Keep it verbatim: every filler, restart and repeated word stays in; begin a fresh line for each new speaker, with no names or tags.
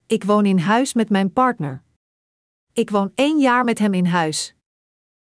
Ik woon in huis met mijn partner. Ik woon één jaar met hem in huis.